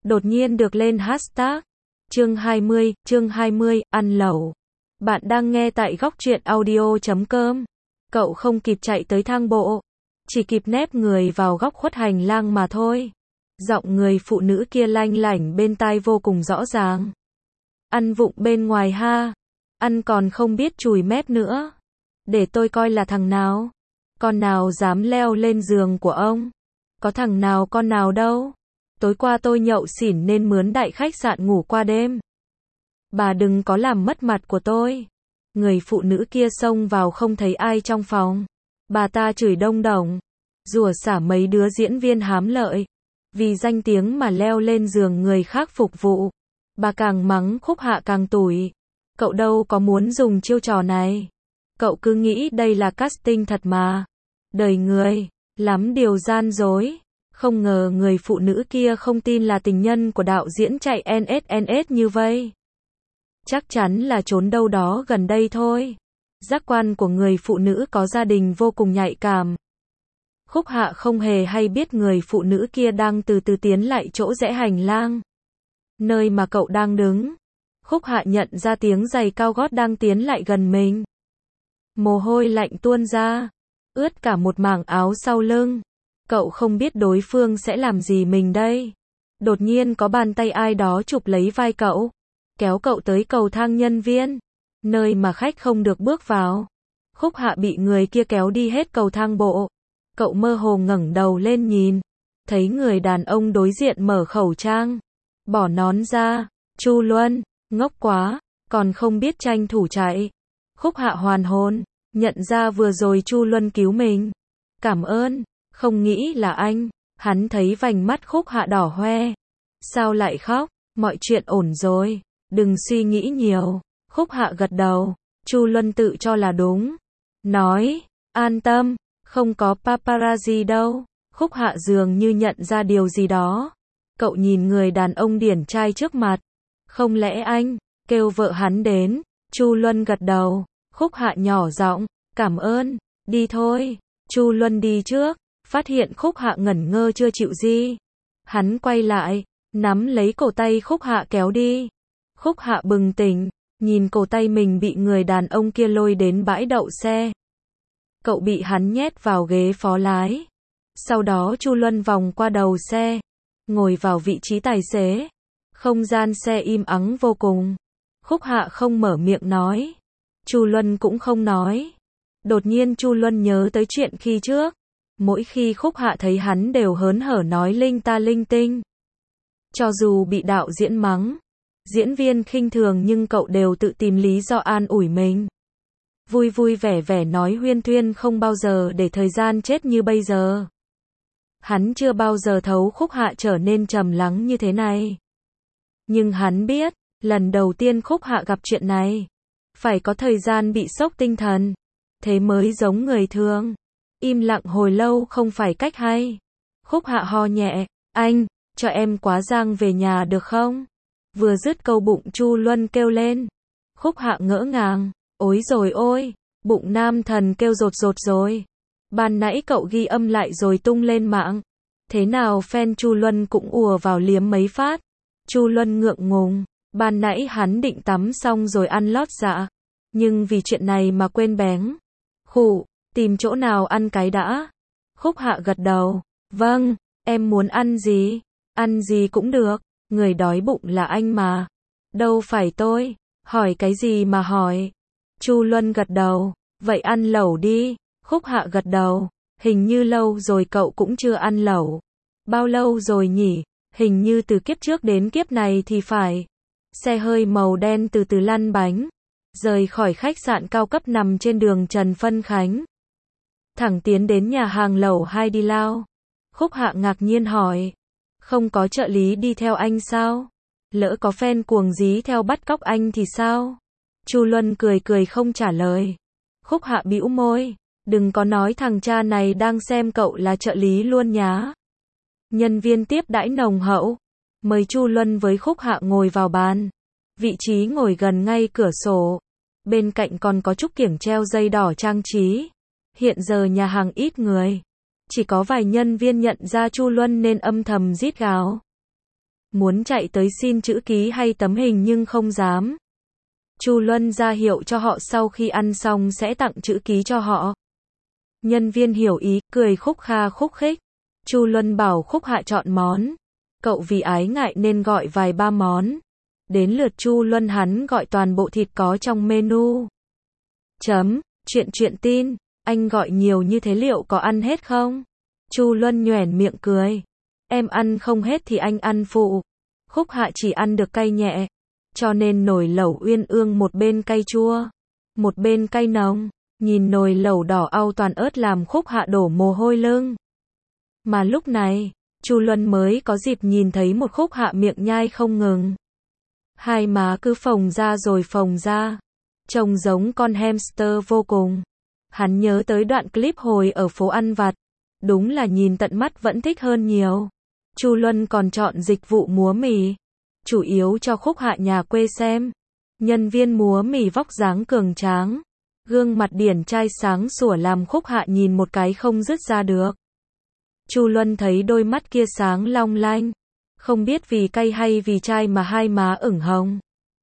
đột nhiên được lên hashtag. Chương 20, ăn lẩu. Bạn đang nghe tại góc truyện audio.com. Cậu không kịp chạy tới thang bộ, chỉ kịp nép người vào góc khuất hành lang mà thôi. Giọng người phụ nữ kia lanh lảnh bên tai vô cùng rõ ràng. Ăn vụng bên ngoài ha, ăn còn không biết chùi mép nữa. Để tôi coi là thằng nào, con nào dám leo lên giường của ông. Có thằng nào con nào đâu. Tối qua tôi nhậu xỉn nên mướn đại khách sạn ngủ qua đêm. Bà đừng có làm mất mặt của tôi. Người phụ nữ kia xông vào không thấy ai trong phòng. Bà ta chửi đông đồng, rủa xả mấy đứa diễn viên hám lợi, vì danh tiếng mà leo lên giường người khác phục vụ. Bà càng mắng Khúc Hạ càng tủi. Cậu đâu có muốn dùng chiêu trò này. Cậu cứ nghĩ đây là casting thật mà. Đời người, lắm điều gian dối. Không ngờ người phụ nữ kia không tin là tình nhân của đạo diễn chạy NSNS như vây. Chắc chắn là trốn đâu đó gần đây thôi. Giác quan của người phụ nữ có gia đình vô cùng nhạy cảm. Khúc Hạ không hề hay biết người phụ nữ kia đang từ từ tiến lại chỗ rẽ hành lang, nơi mà cậu đang đứng. Khúc Hạ nhận ra tiếng giày cao gót đang tiến lại gần mình. Mồ hôi lạnh tuôn ra, ướt cả một mảng áo sau lưng. Cậu không biết đối phương sẽ làm gì mình đây. Đột nhiên có bàn tay ai đó chụp lấy vai cậu, kéo cậu tới cầu thang nhân viên, nơi mà khách không được bước vào. Khúc Hạ bị người kia kéo đi hết cầu thang bộ. Cậu mơ hồ ngẩng đầu lên nhìn, thấy người đàn ông đối diện mở khẩu trang, bỏ nón ra. Chu Luân, ngốc quá, còn không biết tranh thủ chạy. Khúc Hạ hoàn hồn, nhận ra vừa rồi Chu Luân cứu mình. Cảm ơn, không nghĩ là anh. Hắn thấy vành mắt Khúc Hạ đỏ hoe. Sao lại khóc, mọi chuyện ổn rồi, đừng suy nghĩ nhiều. Khúc Hạ gật đầu, Chu Luân tự cho là đúng. Nói, an tâm, không có paparazzi đâu. Khúc Hạ dường như nhận ra điều gì đó. Cậu nhìn người đàn ông điển trai trước mặt. Không lẽ anh kêu vợ hắn đến? Chu Luân gật đầu. Khúc Hạ nhỏ giọng, cảm ơn, đi thôi. Chu Luân đi trước, phát hiện Khúc Hạ ngẩn ngơ chưa chịu gì. Hắn quay lại, nắm lấy cổ tay Khúc Hạ kéo đi. Khúc Hạ bừng tỉnh, nhìn cổ tay mình bị người đàn ông kia lôi đến bãi đậu xe. Cậu bị hắn nhét vào ghế phó lái. Sau đó Chu Luân vòng qua đầu xe, ngồi vào vị trí tài xế. Không gian xe im ắng vô cùng. Khúc Hạ không mở miệng nói. Chu Luân cũng không nói. Đột nhiên Chu Luân nhớ tới chuyện khi trước. Mỗi khi Khúc Hạ thấy hắn đều hớn hở nói linh ta linh tinh. Cho dù bị đạo diễn mắng, diễn viên khinh thường nhưng cậu đều tự tìm lý do an ủi mình. Vui vui vẻ vẻ nói huyên thuyên không bao giờ để thời gian chết như bây giờ. Hắn chưa bao giờ thấu Khúc Hạ trở nên trầm lắng như thế này. Nhưng hắn biết, lần đầu tiên Khúc Hạ gặp chuyện này, phải có thời gian bị sốc tinh thần, thế mới giống người thường. Im lặng hồi lâu không phải cách hay. Khúc Hạ ho nhẹ, anh, cho em quá giang về nhà được không? Vừa dứt câu bụng Chu Luân kêu lên. Khúc Hạ ngỡ ngàng, ối rồi ôi, bụng nam thần kêu rột rột rồi. Ban nãy cậu ghi âm lại rồi tung lên mạng. Thế nào fan Chu Luân cũng ùa vào liếm mấy phát. Chu Luân ngượng ngùng, ban nãy hắn định tắm xong rồi ăn lót dạ, nhưng vì chuyện này mà quên béng. Khụ, tìm chỗ nào ăn cái đã. Khúc Hạ gật đầu, vâng, em muốn ăn gì? Ăn gì cũng được, người đói bụng là anh mà. Đâu phải tôi, hỏi cái gì mà hỏi. Chu Luân gật đầu, vậy ăn lẩu đi. Khúc Hạ gật đầu, hình như lâu rồi cậu cũng chưa ăn lẩu. Bao lâu rồi nhỉ? Hình như từ kiếp trước đến kiếp này thì phải. Xe hơi màu đen từ từ lăn bánh, rời khỏi khách sạn cao cấp nằm trên đường Trần Phân Khánh, thẳng tiến đến nhà hàng lẩu Hai Đi Lao. Khúc Hạ ngạc nhiên hỏi, không có trợ lý đi theo anh sao? Lỡ có fan cuồng dí theo bắt cóc anh thì sao? Chu Luân cười cười không trả lời. Khúc Hạ bĩu môi, đừng có nói thằng cha này đang xem cậu là trợ lý luôn nhá. Nhân viên tiếp đãi nồng hậu, mời Chu Luân với Khúc Hạ ngồi vào bàn. Vị trí ngồi gần ngay cửa sổ. Bên cạnh còn có trúc kiểng treo dây đỏ trang trí. Hiện giờ nhà hàng ít người, chỉ có vài nhân viên nhận ra Chu Luân nên âm thầm rít gào. muốn chạy tới xin chữ ký hay tấm hình nhưng không dám. Chu Luân ra hiệu cho họ sau khi ăn xong sẽ tặng chữ ký cho họ. Nhân viên hiểu ý, cười khúc khích. Chu Luân bảo Khúc Hạ chọn món. Cậu vì ái ngại nên gọi vài ba món. Đến lượt Chu Luân hắn gọi toàn bộ thịt có trong menu. Chuyện tin, anh gọi nhiều như thế liệu có ăn hết không? Chu Luân nhoẻn miệng cười. Em ăn không hết thì anh ăn phụ. Khúc Hạ chỉ ăn được cay nhẹ. Cho nên nồi lẩu uyên ương một bên cay chua, một bên cay nồng. Nhìn nồi lẩu đỏ au toàn ớt làm Khúc Hạ đổ mồ hôi lưng. Mà lúc này, Chu Luân mới có dịp nhìn thấy một Khúc Hạ miệng nhai không ngừng. Hai má cứ phồng ra rồi phồng ra. Trông giống con hamster vô cùng. Hắn nhớ tới đoạn clip hồi ở phố ăn vặt. Đúng là nhìn tận mắt vẫn thích hơn nhiều. Chu Luân còn chọn dịch vụ múa mì. Chủ yếu cho Khúc Hạ nhà quê xem. Nhân viên múa mì vóc dáng cường tráng. Gương mặt điển trai sáng sủa làm Khúc Hạ nhìn một cái không dứt ra được. Chu Luân thấy đôi mắt kia sáng long lanh. Không biết vì cay hay vì trai mà hai má ửng hồng.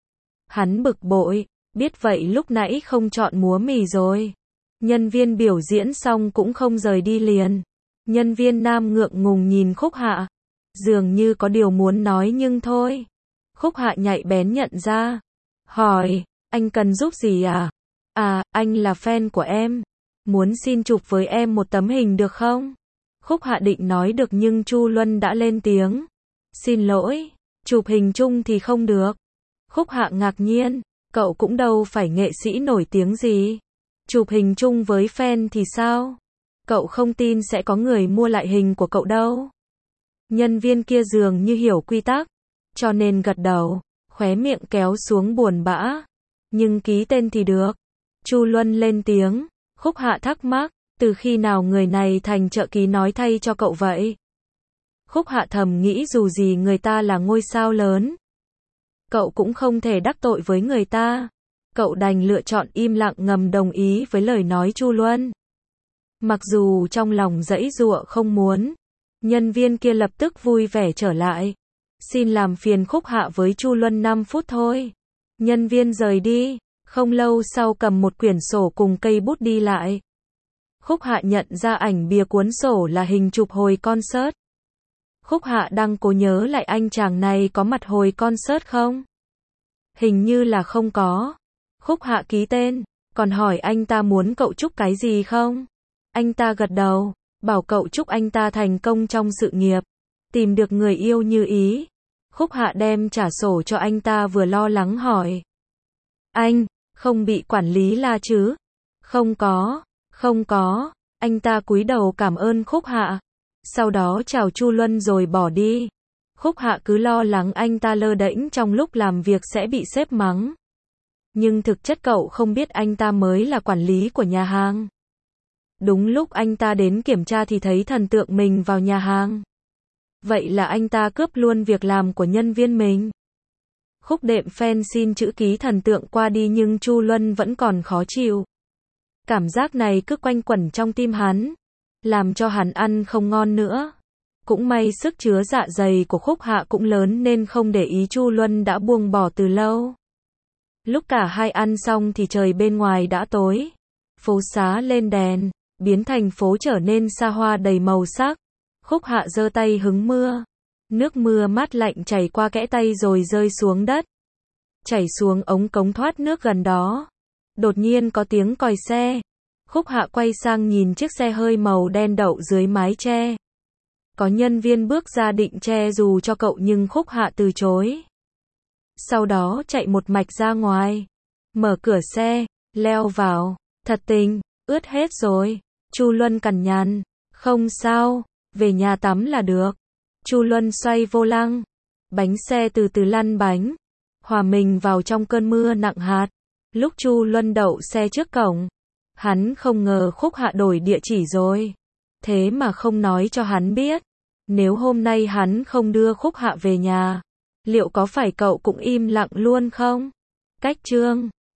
Hắn bực bội, biết vậy lúc nãy không chọn múa mì rồi. Nhân viên biểu diễn xong cũng không rời đi liền. Nhân viên nam ngượng ngùng nhìn Khúc Hạ. Dường như có điều muốn nói nhưng thôi. Khúc Hạ nhạy bén nhận ra. Hỏi, anh cần giúp gì à? À, anh là fan của em. Muốn xin chụp với em một tấm hình được không? Khúc Hạ định nói được nhưng Chu Luân đã lên tiếng. Xin lỗi, chụp hình chung thì không được. Khúc Hạ ngạc nhiên, cậu cũng đâu phải nghệ sĩ nổi tiếng gì. Chụp hình chung với fan thì sao? Cậu không tin sẽ có người mua lại hình của cậu đâu. Nhân viên kia dường như hiểu quy tắc, cho nên gật đầu, khóe miệng kéo xuống buồn bã. Nhưng ký tên thì được. Chu Luân lên tiếng, Khúc Hạ thắc mắc, từ khi nào người này thành trợ ký nói thay cho cậu vậy? Khúc Hạ thầm nghĩ dù gì người ta là ngôi sao lớn. Cậu cũng không thể đắc tội với người ta. Cậu đành lựa chọn im lặng ngầm đồng ý với lời nói Chu Luân. Mặc dù trong lòng giãy giụa không muốn. Nhân viên kia lập tức vui vẻ trở lại. Xin làm phiền Khúc Hạ với Chu Luân 5 phút thôi. Nhân viên rời đi. Không lâu sau cầm một quyển sổ cùng cây bút đi lại. Khúc Hạ nhận ra ảnh bìa cuốn sổ là hình chụp hồi concert. Khúc Hạ đang cố nhớ lại anh chàng này có mặt hồi concert không? Hình như là không có. Khúc Hạ ký tên, còn hỏi anh ta muốn cậu chúc cái gì không? Anh ta gật đầu, bảo cậu chúc anh ta thành công trong sự nghiệp, tìm được người yêu như ý. Khúc Hạ đem trả sổ cho anh ta vừa lo lắng hỏi. Anh, không bị quản lý la chứ? Không có. Anh ta cúi đầu cảm ơn Khúc Hạ. Sau đó chào Chu Luân rồi bỏ đi. Khúc Hạ cứ lo lắng anh ta lơ đễnh trong lúc làm việc sẽ bị sếp mắng. Nhưng thực chất cậu không biết anh ta mới là quản lý của nhà hàng. Đúng lúc anh ta đến kiểm tra thì thấy thần tượng mình vào nhà hàng. Vậy là anh ta cướp luôn việc làm của nhân viên mình. Khúc đệm fan xin chữ ký thần tượng qua đi nhưng Chu Luân vẫn còn khó chịu. Cảm giác này cứ quanh quẩn trong tim hắn, làm cho hắn ăn không ngon nữa. Cũng may sức chứa dạ dày của Khúc Hạ cũng lớn nên không để ý Chu Luân đã buông bỏ từ lâu. Lúc cả hai ăn xong thì trời bên ngoài đã tối. Phố xá lên đèn, biến thành phố trở nên xa hoa đầy màu sắc. Khúc Hạ giơ tay hứng mưa. Nước mưa mát lạnh chảy qua kẽ tay rồi rơi xuống đất. Chảy xuống ống cống thoát nước gần đó. Đột nhiên có tiếng còi xe. Khúc Hạ quay sang nhìn chiếc xe hơi màu đen đậu dưới mái che. Có nhân viên bước ra định che dù cho cậu nhưng Khúc Hạ từ chối. Sau đó chạy một mạch ra ngoài. Mở cửa xe, leo vào. Thật tình, ướt hết rồi. Chu Luân cằn nhằn. Không sao, về nhà tắm là được. Chu Luân xoay vô lăng. Bánh xe từ từ lăn bánh. Hòa mình vào trong cơn mưa nặng hạt. Lúc Chu Luân đậu xe trước cổng. Hắn không ngờ Khúc Hạ đổi địa chỉ rồi. Thế mà không nói cho hắn biết. Nếu hôm nay hắn không đưa Khúc Hạ về nhà, liệu có phải cậu cũng im lặng luôn không? Cách chương